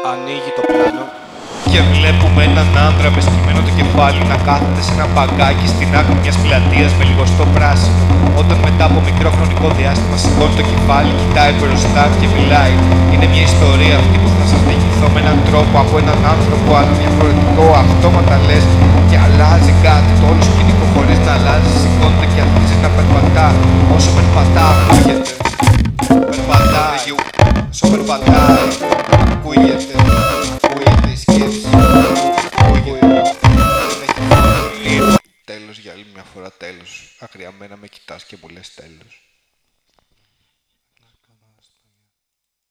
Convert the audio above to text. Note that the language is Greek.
Ανοίγει το πλάνο και βλέπουμε έναν άντρα με στημένο το κεφάλι να κάθεται σε ένα παγκάκι στην άκρη μιας πλατείας με λιγοστό πράσινο. Όταν μετά από μικρό χρονικό διάστημα σηκώνει το κεφάλι, κοιτάει μπροστά και μιλάει. Είναι μια ιστορία αυτή που θα σας διηγηθώ με έναν τρόπο από έναν άνθρωπο, αλλά διαφορετικό. Αυτόματα λες και αλλάζει κάτι. Το όλο σκηνικό χωρίς να αλλάζει σηκώνεται και αρχίζει να περπατά. Όσο περπατά, ακούγεται. Περπατάει. Όσο περπατάει, ακούγεται. Ακούγεται η σκέψη. Τέλος, για άλλη μια φορά τέλος. Αγριαμένα με κοιτάς και μου λες τέλος.